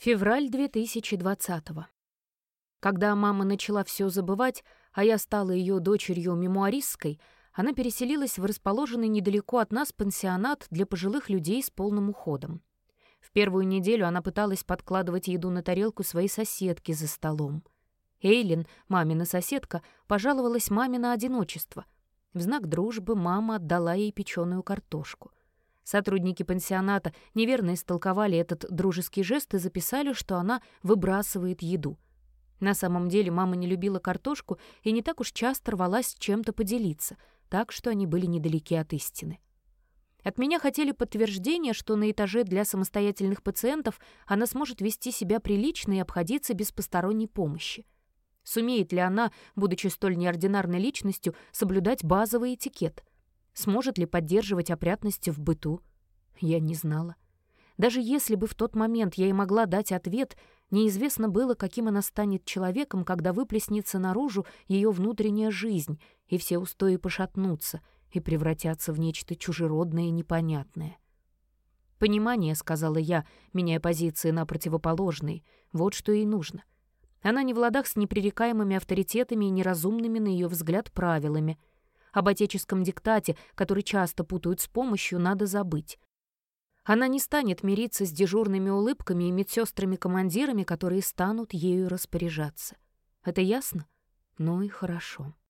Февраль 2020-го. Когда мама начала все забывать, а я стала ее дочерью-мемуаристской, она переселилась в расположенный недалеко от нас пансионат для пожилых людей с полным уходом. В первую неделю она пыталась подкладывать еду на тарелку своей соседки за столом. Эйлин, мамина соседка, пожаловалась маме на одиночество. В знак дружбы мама отдала ей печеную картошку. Сотрудники пансионата неверно истолковали этот дружеский жест и записали, что она выбрасывает еду. На самом деле мама не любила картошку и не так уж часто рвалась чем-то поделиться, так что они были недалеки от истины. От меня хотели подтверждения, что на этаже для самостоятельных пациентов она сможет вести себя прилично и обходиться без посторонней помощи. Сумеет ли она, будучи столь неординарной личностью, соблюдать базовый этикет? Сможет ли поддерживать опрятность в быту? Я не знала. Даже если бы в тот момент я и могла дать ответ, неизвестно было, каким она станет человеком, когда выплеснется наружу ее внутренняя жизнь, и все устои пошатнутся и превратятся в нечто чужеродное и непонятное. «Понимание», — сказала я, меняя позиции на противоположные, вот что ей нужно. Она не в ладах с непререкаемыми авторитетами и неразумными, на ее взгляд, правилами. Об отеческом диктате, который часто путают с помощью, надо забыть. Она не станет мириться с дежурными улыбками и медсестрами-командирами, которые станут ею распоряжаться. Это ясно? Ну и хорошо.